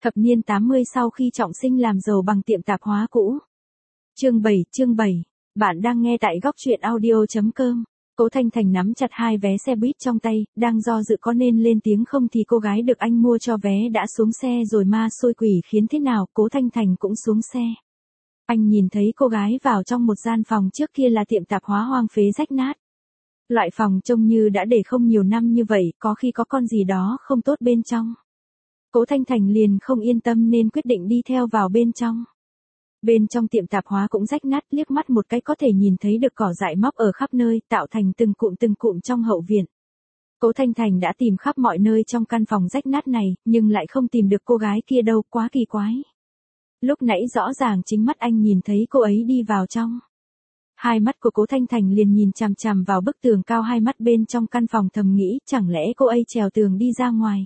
Thập niên 80 sau khi trọng sinh làm giàu bằng tiệm tạp hóa cũ. Chương 7. Bạn đang nghe tại góc truyện audio.com. Cố Thanh Thành nắm chặt hai vé xe buýt trong tay, đang do dự có nên lên tiếng không thì cô gái được anh mua cho vé đã xuống xe rồi ma xôi quỷ khiến thế nào, Cố Thanh Thành cũng xuống xe. Anh nhìn thấy cô gái vào trong một gian phòng trước kia là tiệm tạp hóa hoang phế rách nát. Loại phòng trông như đã để không nhiều năm như vậy, có khi có con gì đó không tốt bên trong. Cố Thanh Thành liền không yên tâm nên quyết định đi theo vào bên trong. Bên trong tiệm tạp hóa cũng rách nát, liếc mắt một cái có thể nhìn thấy được cỏ dại mọc ở khắp nơi, tạo thành từng cụm trong hậu viện. Cố Thanh Thành đã tìm khắp mọi nơi trong căn phòng rách nát này, nhưng lại không tìm được cô gái kia đâu, quá kỳ quái. Lúc nãy rõ ràng chính mắt anh nhìn thấy cô ấy đi vào trong. Hai mắt của Cố Thanh Thành liền nhìn chằm chằm vào bức tường cao 2 mét bên trong căn phòng, thầm nghĩ chẳng lẽ cô ấy trèo tường đi ra ngoài.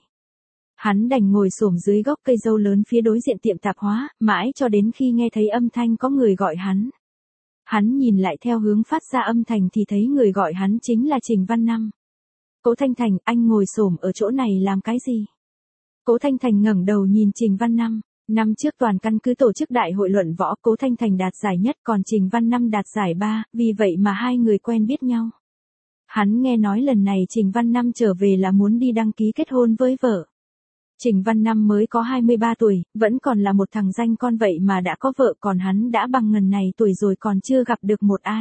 Hắn đành ngồi xổm dưới gốc cây dâu lớn phía đối diện tiệm tạp hóa, mãi cho đến khi nghe thấy âm thanh có người gọi hắn. Hắn nhìn lại theo hướng phát ra âm thanh thì thấy người gọi hắn chính là Trình Văn Năm. Cố Thanh Thành, anh ngồi xổm ở chỗ này làm cái gì? Cố Thanh Thành ngẩng đầu nhìn Trình Văn Năm. Năm trước toàn căn cứ tổ chức đại hội luận võ, Cố Thanh Thành đạt giải nhất còn Trình Văn Năm đạt giải 3, vì vậy mà hai người quen biết nhau. Hắn nghe nói lần này Trình Văn Năm trở về là muốn đi đăng ký kết hôn với vợ. Trình Văn Năm mới có 23 tuổi, vẫn còn là một thằng danh con vậy mà đã có vợ, còn hắn đã bằng ngần này tuổi rồi còn chưa gặp được một ai.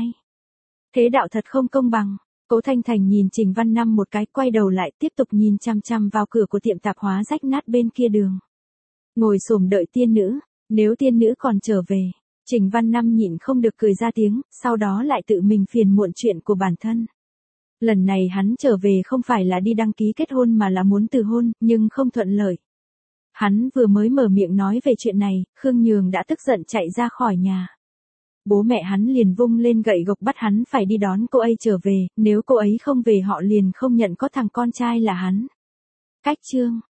Thế đạo thật không công bằng. Cố Thanh Thành nhìn Trình Văn Năm một cái, quay đầu lại tiếp tục nhìn chăm chăm vào cửa của tiệm tạp hóa rách nát bên kia đường. Ngồi xổm đợi tiên nữ, nếu tiên nữ còn trở về. Trình Văn Năm nhịn không được cười ra tiếng, sau đó lại tự mình phiền muộn chuyện của bản thân. Lần này hắn trở về không phải là đi đăng ký kết hôn mà là muốn từ hôn, nhưng không thuận lợi. Hắn vừa mới mở miệng nói về chuyện này, Khương Nhường đã tức giận chạy ra khỏi nhà. Bố mẹ hắn liền vung lên gậy gộc bắt hắn phải đi đón cô ấy trở về, nếu cô ấy không về họ liền không nhận có thằng con trai là hắn. Cách chương